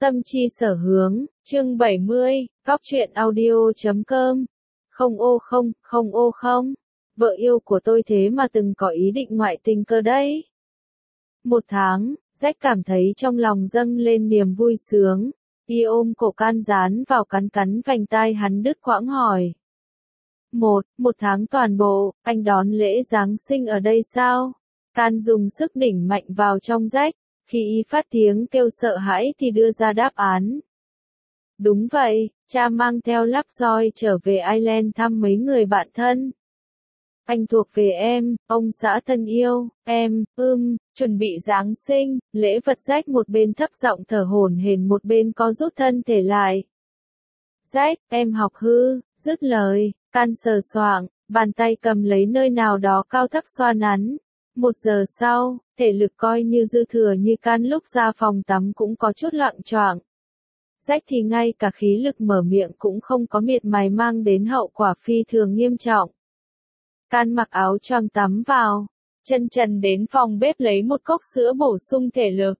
Tâm chi sở hướng, chương 70, góc truyện audio.com. Không, vợ yêu của tôi thế mà từng có ý định ngoại tình cơ đấy. Một tháng, Jack cảm thấy trong lòng dâng lên niềm vui sướng, y ôm cổ Can dán vào cắn vành tai hắn đứt quãng hỏi. Một tháng toàn bộ, anh đón lễ Giáng sinh ở đây sao? Can dùng sức đỉnh mạnh vào trong Jack, khi y phát tiếng kêu sợ hãi thì đưa ra đáp án. Đúng vậy, cha mang theo Lovejoy trở về Ireland thăm mấy người bạn thân. Anh thuộc về em, ông xã thân yêu, em, chuẩn bị Giáng sinh, lễ vật. Jack một bên thấp giọng thở hổn hển một bên co rút thân thể lại. Jack, em học hư, dứt lời, Can sờ soạng, bàn tay cầm lấy nơi nào đó cao thấp xoa nắn. 1 giờ sau, thể lực coi như dư thừa như Can lúc ra phòng tắm cũng có chút loạng choạng. Jack thì ngay cả khí lực mở miệng cũng không có, miệt mài mang đến hậu quả phi thường nghiêm trọng. Can mặc áo choàng tắm vào, chân trần đến phòng bếp lấy một cốc sữa bổ sung thể lực.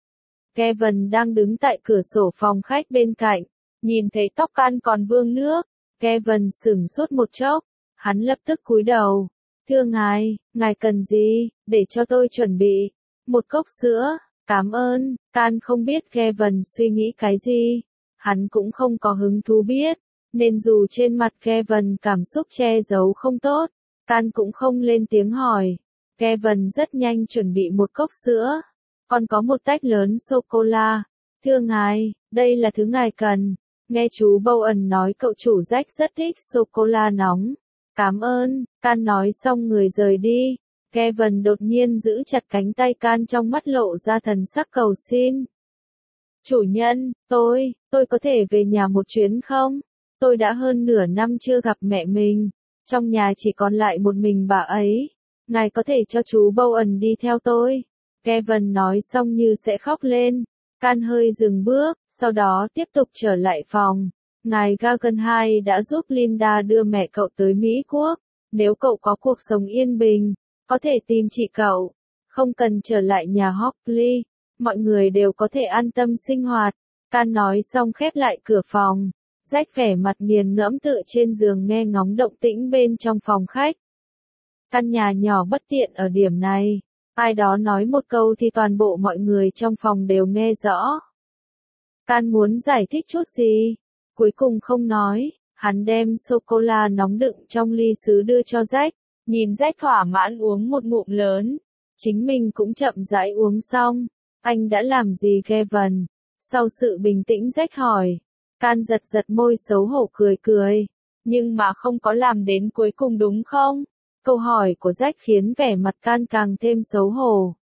Kevin đang đứng tại cửa sổ phòng khách bên cạnh, nhìn thấy tóc Can còn vương nước. Kevin sửng sốt một chốc, hắn lập tức cúi đầu. Thưa ngài cần gì, để cho tôi chuẩn bị. 1 cốc sữa, cảm ơn. Can không biết Kevin suy nghĩ cái gì. Hắn cũng không có hứng thú biết, nên dù trên mặt Kevin cảm xúc che giấu không tốt, Can cũng không lên tiếng hỏi. Kevin rất nhanh chuẩn bị 1 cốc sữa, còn có 1 tách lớn sô-cô-la. Thưa ngài, đây là thứ ngài cần. Nghe chú Bowen nói cậu chủ Jack rất thích sô-cô-la nóng. Cảm ơn, Can nói xong người rời đi. Kevin đột nhiên giữ chặt cánh tay Can, trong mắt lộ ra thần sắc cầu xin. Chủ nhân, tôi có thể về nhà một chuyến không? Tôi đã hơn nửa năm chưa gặp mẹ mình. Trong nhà chỉ còn lại một mình bà ấy. Ngài có thể cho chú Bowen đi theo tôi. Kevin nói xong như sẽ khóc lên. Can hơi dừng bước, sau đó tiếp tục trở lại phòng. Ngài Guggenheim đã giúp Linda đưa mẹ cậu tới Mỹ Quốc. Nếu cậu có cuộc sống yên bình, có thể tìm chị cậu. Không cần trở lại nhà Hockley. Mọi người đều có thể an tâm sinh hoạt. Can nói xong khép lại cửa phòng. Jack vẻ mặt nghiền ngẫm tựa trên giường nghe ngóng động tĩnh bên trong phòng khách. Căn nhà nhỏ bất tiện ở điểm này. Ai đó nói một câu thì toàn bộ mọi người trong phòng đều nghe rõ. Can muốn giải thích chút gì? Cuối cùng không nói, hắn đem sô-cô-la nóng đựng trong ly sứ đưa cho Jack. Nhìn Jack thỏa mãn uống một ngụm lớn. Chính mình cũng chậm rãi uống xong. Anh đã làm gì Kevin? Sau sự bình tĩnh Jack hỏi. Can giật môi xấu hổ cười. Nhưng mà không có làm đến cuối cùng đúng không? Câu hỏi của Jack khiến vẻ mặt Can càng thêm xấu hổ.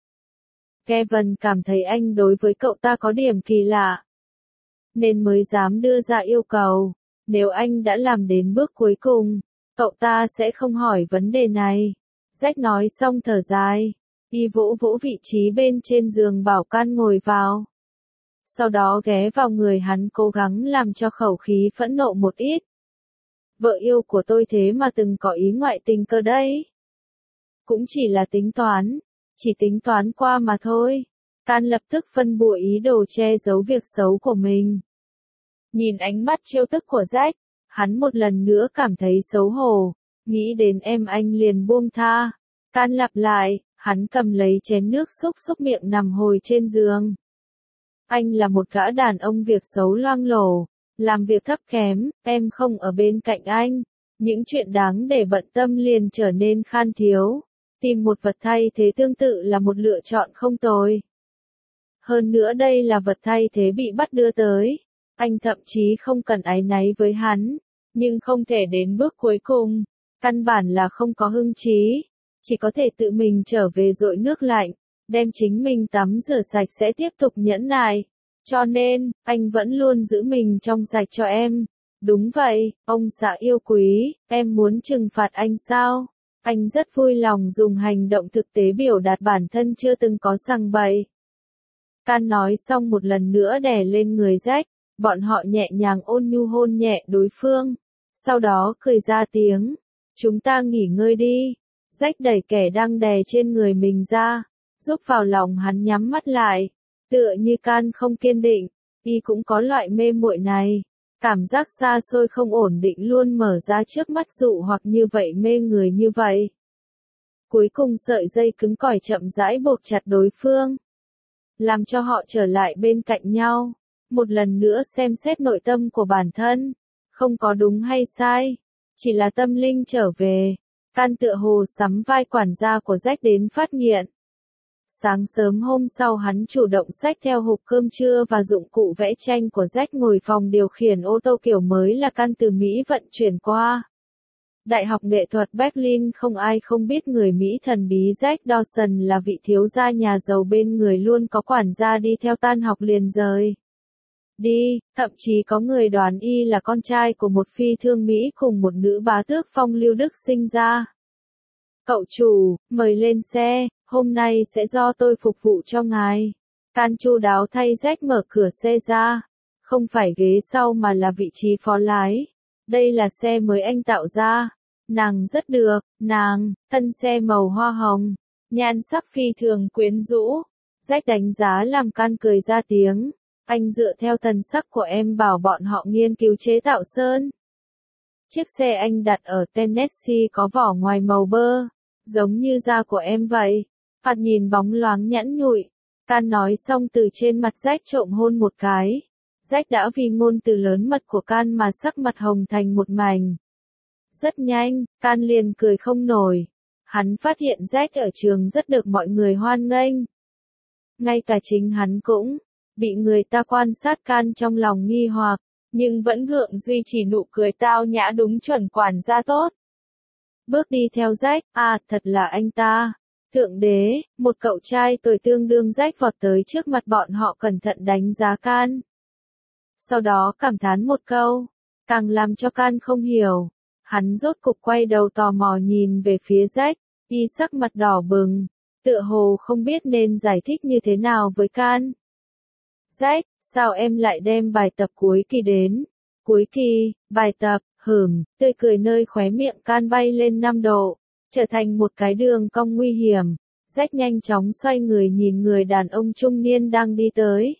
Kevin cảm thấy anh đối với cậu ta có điểm kỳ lạ, nên mới dám đưa ra yêu cầu. Nếu anh đã làm đến bước cuối cùng, cậu ta sẽ không hỏi vấn đề này. Jack nói xong thở dài. Y vỗ vị trí bên trên giường bảo Can ngồi vào. Sau đó ghé vào người hắn cố gắng làm cho khẩu khí phẫn nộ một ít. Vợ yêu của tôi thế mà từng có ý ngoại tình cơ đấy. Cũng chỉ là chỉ tính toán qua mà thôi. Can lập tức phân bua ý đồ che giấu việc xấu của mình. Nhìn ánh mắt trêu tức của Jack, hắn một lần nữa cảm thấy xấu hổ. Nghĩ đến em anh liền buông tha. Can lặp lại, hắn cầm lấy chén nước xúc miệng nằm hồi trên giường. Anh là một gã đàn ông việc xấu loang lổ, làm việc thấp kém, em không ở bên cạnh anh. Những chuyện đáng để bận tâm liền trở nên khan thiếu. Tìm một vật thay thế tương tự là một lựa chọn không tồi. Hơn nữa đây là vật thay thế bị bắt đưa tới. Anh thậm chí không cần áy náy với hắn, nhưng không thể đến bước cuối cùng. Căn bản là không có hứng chí. Chỉ có thể tự mình trở về dội nước lạnh, đem chính mình tắm rửa sạch sẽ tiếp tục nhẫn nại. Cho nên, anh vẫn luôn giữ mình trong sạch cho em. Đúng vậy, ông xã yêu quý, em muốn trừng phạt anh sao? Anh rất vui lòng dùng hành động thực tế biểu đạt bản thân chưa từng có sằng bậy. Can nói xong một lần nữa đè lên người Jack, bọn họ nhẹ nhàng ôn nhu hôn nhẹ đối phương. Sau đó cười ra tiếng. Chúng ta nghỉ ngơi đi. Jack đẩy kẻ đang đè trên người mình ra, giúp vào lòng hắn nhắm mắt lại. Tựa như Can không kiên định, Y cũng có loại mê muội này. Cảm giác xa xôi không ổn định luôn mở ra trước mắt dụ hoặc như vậy mê người như vậy. Cuối cùng sợi dây cứng cỏi chậm rãi buộc chặt đối phương. Làm cho họ trở lại bên cạnh nhau. Một lần nữa xem xét nội tâm của bản thân. Không có đúng hay sai. Chỉ là tâm linh trở về. Can tựa hồ sắm vai quản gia của Jack đến phát nghiện. Sáng sớm hôm sau hắn chủ động xách theo hộp cơm trưa và dụng cụ vẽ tranh của Jack ngồi phòng điều khiển ô tô kiểu mới là Can từ Mỹ vận chuyển qua. Đại học nghệ thuật Berlin không ai không biết người Mỹ thần bí Jack Dawson là vị thiếu gia nhà giàu bên người luôn có quản gia đi theo tan học liền rời. Đi, thậm chí có người đoán y là con trai của một phi thương Mỹ cùng một nữ bá tước phong lưu Đức sinh ra. Cậu chủ, mời lên xe, hôm nay sẽ do tôi phục vụ cho ngài. Can chu đáo thay Jack mở cửa xe ra. Không phải ghế sau mà là vị trí phó lái. Đây là xe mới anh tạo ra. Nàng rất được, thân xe màu hoa hồng. Nhan sắc phi thường quyến rũ. Jack đánh giá làm Can cười ra tiếng. Anh dựa theo thần sắc của em bảo bọn họ nghiên cứu chế tạo sơn. Chiếc xe anh đặt ở Tennessee có vỏ ngoài màu bơ. Giống như da của em vậy. Phạt nhìn bóng loáng nhẵn nhụi. Can nói xong từ trên mặt Jack trộm hôn một cái. Jack đã vì ngôn từ lớn mật của Can mà sắc mặt hồng thành một mảnh. Rất nhanh, Can liền cười không nổi. Hắn phát hiện Jack ở trường rất được mọi người hoan nghênh. Ngay cả chính hắn cũng bị người ta quan sát. Can trong lòng nghi hoặc, nhưng vẫn gượng duy trì nụ cười tao nhã đúng chuẩn quản gia tốt. Bước đi theo Jack, thật là anh ta. Thượng đế, một cậu trai tuổi tương đương Jack vọt tới trước mặt bọn họ cẩn thận đánh giá Can. Sau đó cảm thán một câu, càng làm cho Can không hiểu. Hắn rốt cục quay đầu tò mò nhìn về phía Jack, y sắc mặt đỏ bừng, tựa hồ không biết nên giải thích như thế nào với Can. Jack, sao em lại đem bài tập cuối kỳ đến? Cuối kỳ, bài tập, tươi cười nơi khóe miệng Can bay lên 5 độ, trở thành một cái đường cong nguy hiểm. Jack nhanh chóng xoay người nhìn người đàn ông trung niên đang đi tới.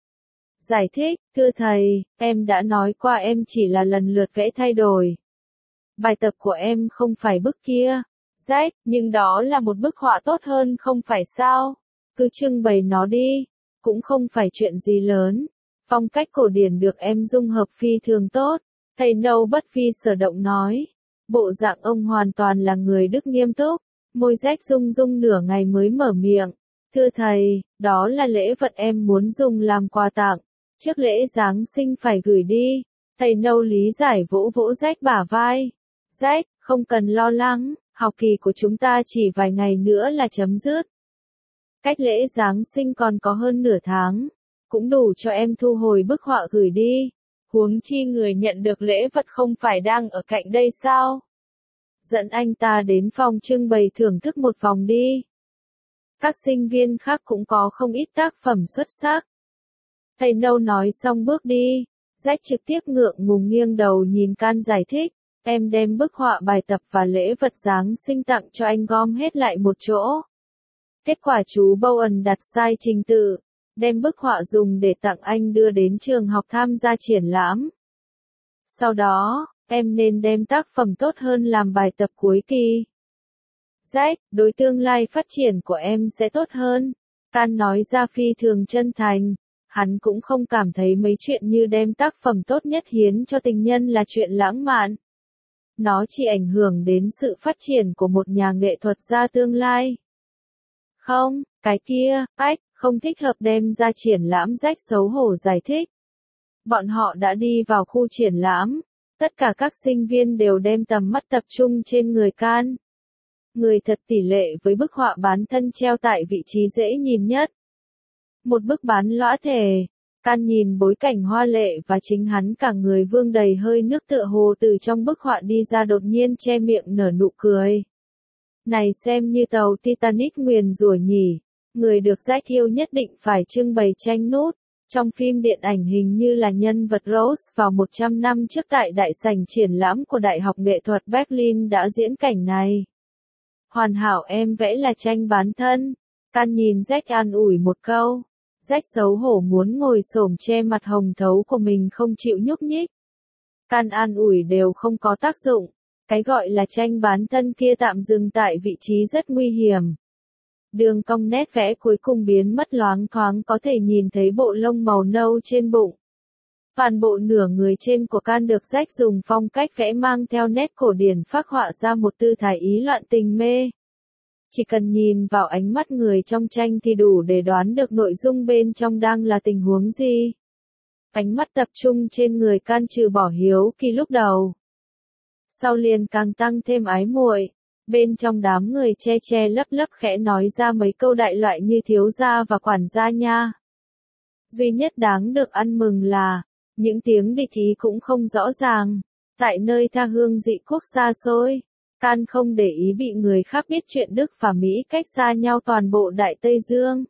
Giải thích, thưa thầy, em đã nói qua em chỉ là lần lượt vẽ thay đổi. Bài tập của em không phải bức kia. Jack, nhưng đó là một bức họa tốt hơn không phải sao? Cứ trưng bày nó đi. Cũng không phải chuyện gì lớn. Phong cách cổ điển được em dung hợp phi thường tốt. Thầy Nâu bất phi sở động nói. Bộ dạng ông hoàn toàn là người Đức nghiêm túc. Môi Jack rung rung nửa ngày mới mở miệng. Thưa thầy, đó là lễ vật em muốn dùng làm quà tặng. Trước lễ Giáng sinh phải gửi đi. Thầy Nâu lý giải vỗ vỗ Jack bả vai. Jack, không cần lo lắng, học kỳ của chúng ta chỉ vài ngày nữa là chấm dứt. Cách lễ Giáng sinh còn có hơn nửa tháng. Cũng đủ cho em thu hồi bức họa gửi đi. Huống chi người nhận được lễ vật không phải đang ở cạnh đây sao? Dẫn anh ta đến phòng trưng bày thưởng thức một vòng đi. Các sinh viên khác cũng có không ít tác phẩm xuất sắc. Thầy Nâu nói xong bước đi. Jack trực tiếp ngượng ngùng nghiêng đầu nhìn Can giải thích. Em đem bức họa bài tập và lễ vật Giáng sinh tặng cho anh gom hết lại một chỗ. Kết quả chú Bowen đặt sai trình tự. Đem bức họa dùng để tặng anh đưa đến trường học tham gia triển lãm. Sau đó, em nên đem tác phẩm tốt hơn làm bài tập cuối kỳ. Jack, đối tương lai phát triển của em sẽ tốt hơn. Can nói ra phi thường chân thành. Hắn cũng không cảm thấy mấy chuyện như đem tác phẩm tốt nhất hiến cho tình nhân là chuyện lãng mạn. Nó chỉ ảnh hưởng đến sự phát triển của một nhà nghệ thuật gia tương lai. Không, cái kia, không thích hợp đem ra triển lãm. Jack xấu hổ giải thích. Bọn họ đã đi vào khu triển lãm. Tất cả các sinh viên đều đem tầm mắt tập trung trên người Can. Người thật tỷ lệ với bức họa bán thân treo tại vị trí dễ nhìn nhất. Một bức bán lõa thể. Can nhìn bối cảnh hoa lệ và chính hắn cả người vương đầy hơi nước tựa hồ từ trong bức họa đi ra đột nhiên che miệng nở nụ cười. Này xem như tàu Titanic nguyền rủa nhỉ. Người được Jack yêu nhất định phải trưng bày tranh nút. Trong phim điện ảnh hình như là nhân vật Rose vào 100 năm trước tại đại sảnh triển lãm của Đại học Nghệ thuật Berlin đã diễn cảnh này. Hoàn hảo em vẽ là tranh bán thân. Can nhìn Jack an ủi một câu. Rách xấu hổ muốn ngồi xổm che mặt hồng thấu của mình không chịu nhúc nhích. Can an ủi đều không có tác dụng. Cái gọi là tranh bán thân kia tạm dừng tại vị trí rất nguy hiểm. Đường cong nét vẽ cuối cùng biến mất, loáng thoáng có thể nhìn thấy bộ lông màu nâu trên bụng. Toàn bộ nửa người trên của Can được Jack dùng phong cách vẽ mang theo nét cổ điển phác họa ra một tư thái ý loạn tình mê. Chỉ cần nhìn vào ánh mắt người trong tranh thì đủ để đoán được nội dung bên trong đang là tình huống gì. Ánh mắt tập trung trên người Can trừ bỏ hiếu kỳ lúc đầu. Sau liền càng tăng thêm ái muội. Bên trong đám người che che lấp lấp khẽ nói ra mấy câu đại loại như thiếu gia và quản gia nha. Duy nhất đáng được ăn mừng là, những tiếng địch ý cũng không rõ ràng. Tại nơi tha hương dị quốc xa xôi, Can không để ý bị người khác biết chuyện Đức và Mỹ cách xa nhau toàn bộ Đại Tây Dương.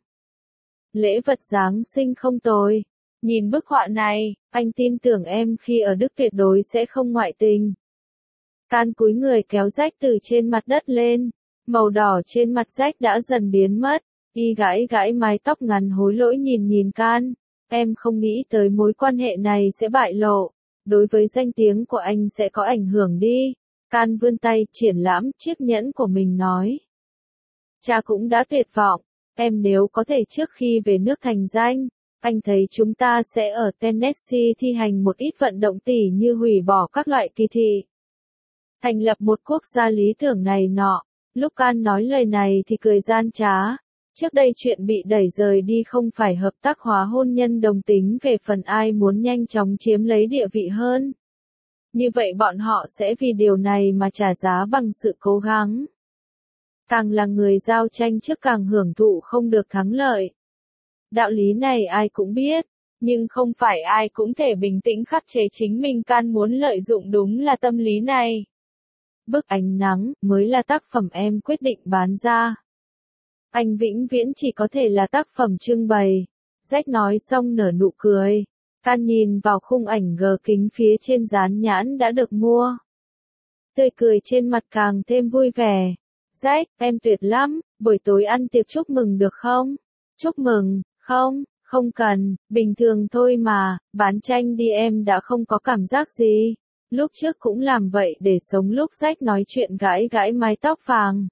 Lễ vật Giáng sinh không tồi. Nhìn bức họa này, anh tin tưởng em khi ở Đức tuyệt đối sẽ không ngoại tình. Can cúi người kéo Jack từ trên mặt đất lên. Màu đỏ trên mặt Jack đã dần biến mất. Y gãi gãi mái tóc ngắn hối lỗi nhìn Can. Em không nghĩ tới mối quan hệ này sẽ bại lộ. Đối với danh tiếng của anh sẽ có ảnh hưởng đi. Can vươn tay triển lãm chiếc nhẫn của mình nói. Cha cũng đã tuyệt vọng. Em nếu có thể trước khi về nước thành danh, anh thấy chúng ta sẽ ở Tennessee thi hành một ít vận động tỉ như hủy bỏ các loại kỳ thị. Thành lập một quốc gia lý tưởng này nọ. Lúc Can nói lời này thì cười gian trá. Trước đây chuyện bị đẩy rời đi không phải hợp tác hóa hôn nhân đồng tính về phần ai muốn nhanh chóng chiếm lấy địa vị hơn. Như vậy bọn họ sẽ vì điều này mà trả giá bằng sự cố gắng. Càng là người giao tranh trước càng hưởng thụ không được thắng lợi. Đạo lý này ai cũng biết, nhưng không phải ai cũng thể bình tĩnh khắc chế chính mình. Can muốn lợi dụng đúng là tâm lý này. Bức Ánh Nắng mới là tác phẩm em quyết định bán ra. Anh vĩnh viễn chỉ có thể là tác phẩm trưng bày. Jack nói xong nở nụ cười. Can nhìn vào khung ảnh gờ kính phía trên dán nhãn đã được mua. Tươi cười trên mặt càng thêm vui vẻ. Jack, em tuyệt lắm, buổi tối ăn tiệc chúc mừng được không? Chúc mừng, không cần, bình thường thôi mà, bán tranh đi em đã không có cảm giác gì. Lúc trước cũng làm vậy để sống. Lúc Jack nói chuyện gãi gãi mái tóc vàng.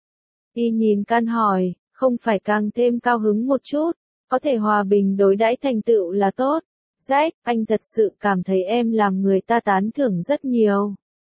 Y nhìn Can hỏi, không phải càng thêm cao hứng một chút, có thể hòa bình đối đãi thành tựu là tốt. Jack, anh thật sự cảm thấy em làm người ta tán thưởng rất nhiều.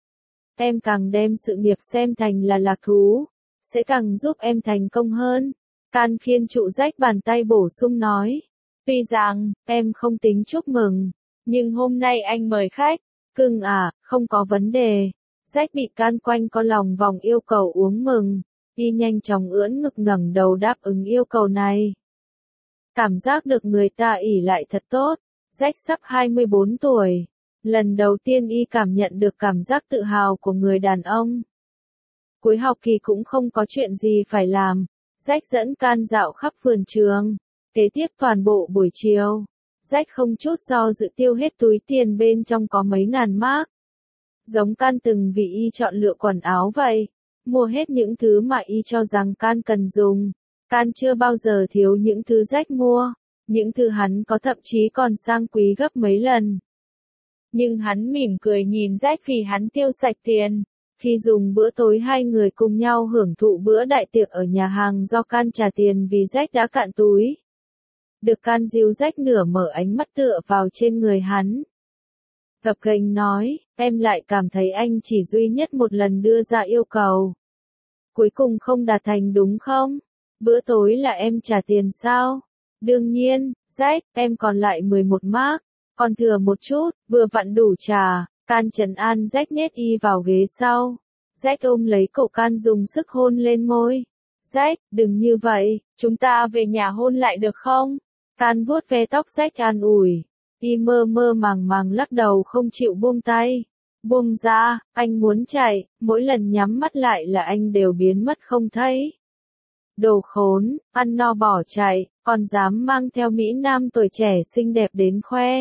Em càng đem sự nghiệp xem thành là lạc thú, sẽ càng giúp em thành công hơn. Can khiên trụ Jack bàn tay bổ sung nói. Tuy rằng, em không tính chúc mừng, nhưng hôm nay anh mời khách. Cưng à, không có vấn đề. Jack bị Can quanh co lòng vòng yêu cầu uống mừng. Y nhanh chóng ưỡn ngực ngẩng đầu đáp ứng yêu cầu này. Cảm giác được người ta ỷ lại thật tốt. Jack sắp 24 tuổi. Lần đầu tiên Y cảm nhận được cảm giác tự hào của người đàn ông. Cuối học kỳ cũng không có chuyện gì phải làm. Jack dẫn Can dạo khắp vườn trường. Kế tiếp toàn bộ buổi chiều, Jack không chút do dự tiêu hết túi tiền bên trong có mấy ngàn mark. Giống Can từng vì Y chọn lựa quần áo vậy. Mua hết những thứ mà Y cho rằng Can cần dùng. Can chưa bao giờ thiếu những thứ Jack mua. Những thứ hắn có thậm chí còn sang quý gấp mấy lần. Nhưng hắn mỉm cười nhìn Jack vì hắn tiêu sạch tiền. Khi dùng bữa tối hai người cùng nhau hưởng thụ bữa đại tiệc ở nhà hàng do Can trả tiền vì Jack đã cạn túi. Được Can dìu Jack nửa mở ánh mắt tựa vào trên người hắn. Gập ghềnh nói, em lại cảm thấy anh chỉ duy nhất một lần đưa ra yêu cầu. Cuối cùng không đạt thành đúng không? Bữa tối là em trả tiền sao? Đương nhiên, Jack, em còn lại 11 mark. Còn thừa một chút, vừa vặn đủ trả. Can trấn an Jack nhét Y vào ghế sau. Jack ôm lấy cổ Can dùng sức hôn lên môi. Jack, đừng như vậy, chúng ta về nhà hôn lại được không? Can vuốt ve tóc Jack an ủi. Y mơ mơ màng màng lắc đầu không chịu buông tay. Buông ra, anh muốn chạy, mỗi lần nhắm mắt lại là anh đều biến mất không thấy. Đồ khốn, ăn no bỏ chạy, còn dám mang theo Mỹ Nam tuổi trẻ xinh đẹp đến khoe.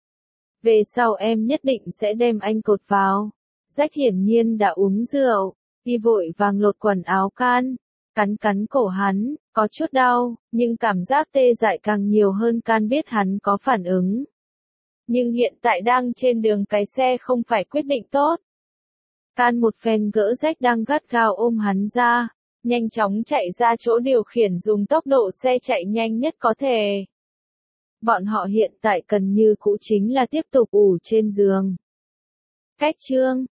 Về sau em nhất định sẽ đem anh cột vào. Jack hiển nhiên đã uống rượu. Y vội vàng lột quần áo Can. cắn cắn cổ hắn, có chút đau, nhưng cảm giác tê dại càng nhiều hơn. Can biết hắn có phản ứng. Nhưng hiện tại đang trên đường cái xe không phải quyết định tốt. Can một phen gỡ Jack đang gắt gao ôm hắn ra, nhanh chóng chạy ra chỗ điều khiển dùng tốc độ xe chạy nhanh nhất có thể. Bọn họ hiện tại cần như cũ chính là tiếp tục ủ trên giường. Cách chương